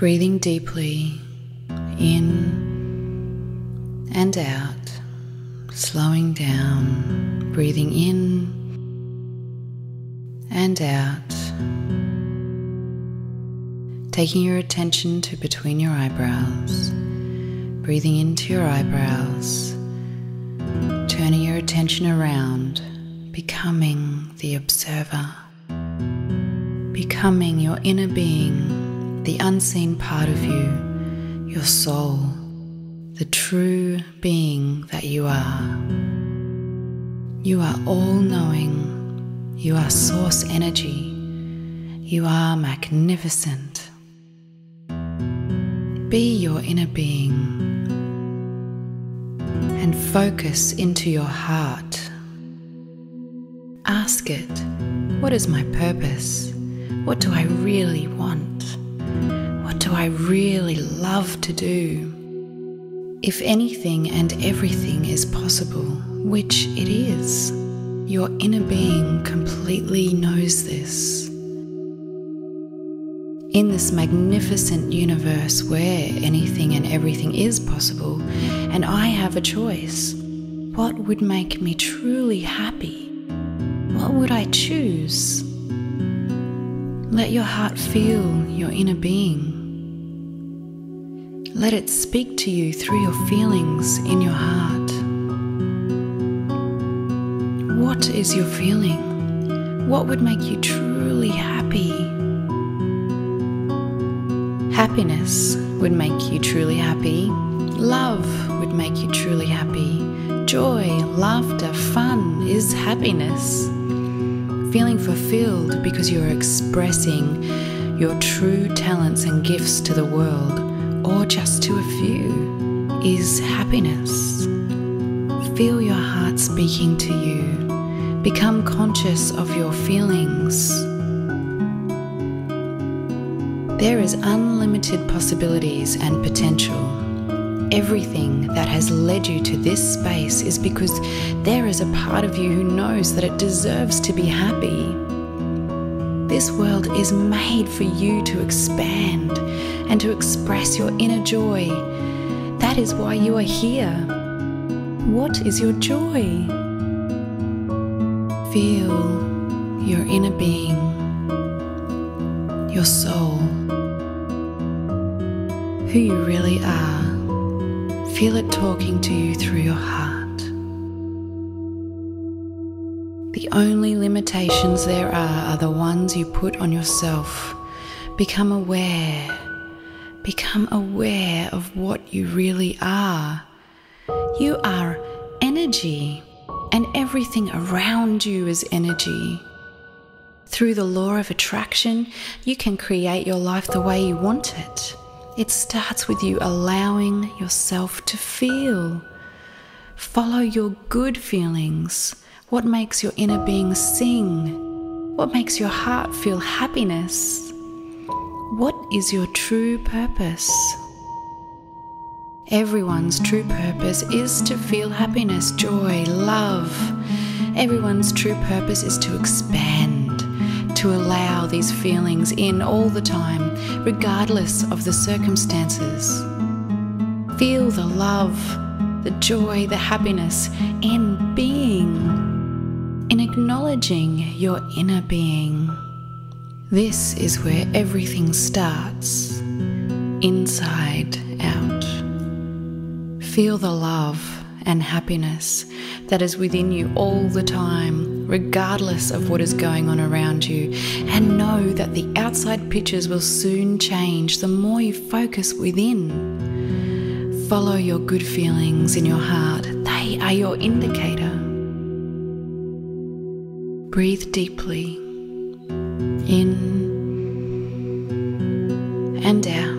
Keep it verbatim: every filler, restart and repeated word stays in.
Breathing deeply in and out, slowing down, breathing in and out, taking your attention to between your eyebrows, breathing into your eyebrows, turning your attention around, becoming the observer, becoming your inner being, the unseen part of you, your soul, the true being that you are. You are all-knowing. You are source energy. You are magnificent. Be your inner being and focus into your heart. Ask it, what is my purpose? What do I really want? What do I really love to do? If anything and everything is possible, which it is, your inner being completely knows this. In this magnificent universe where anything and everything is possible, and I have a choice, what would make me truly happy? What would I choose? Let your heart feel your inner being. Let it speak to you through your feelings in your heart. What is your feeling? What would make you truly happy? Happiness would make you truly happy. Love would make you truly happy. Joy, laughter, fun is happiness. Feeling fulfilled because you're expressing your true talents and gifts to the world, or just to a few, is happiness. Feel your heart speaking to you. Become conscious of your feelings. There is unlimited possibilities and potential. Everything that has led you to this space is because there is a part of you who knows that it deserves to be happy. This world is made for you to expand and to express your inner joy. That is why you are here. What is your joy? Feel your inner being, your soul, who you really are. Feel it talking to you through your heart. The only limitations there are are the ones you put on yourself. Become aware. Become aware of what you really are. You are energy, and everything around you is energy. Through the law of attraction, you can create your life the way you want it. It starts with you allowing yourself to feel. Follow your good feelings. What makes your inner being sing? What makes your heart feel happiness? What is your true purpose? Everyone's true purpose is to feel happiness, joy, love. Everyone's true purpose is to expand, to allow these feelings in all the time, regardless of the circumstances. Feel the love, the joy, the happiness in being, in acknowledging your inner being. This is where everything starts, inside out. Feel the love and happiness that is within you all the time, regardless of what is going on around you, and know that the outside pictures will soon change the more you focus within. Follow your good feelings in your heart. They are your indicator. Breathe deeply, in and out.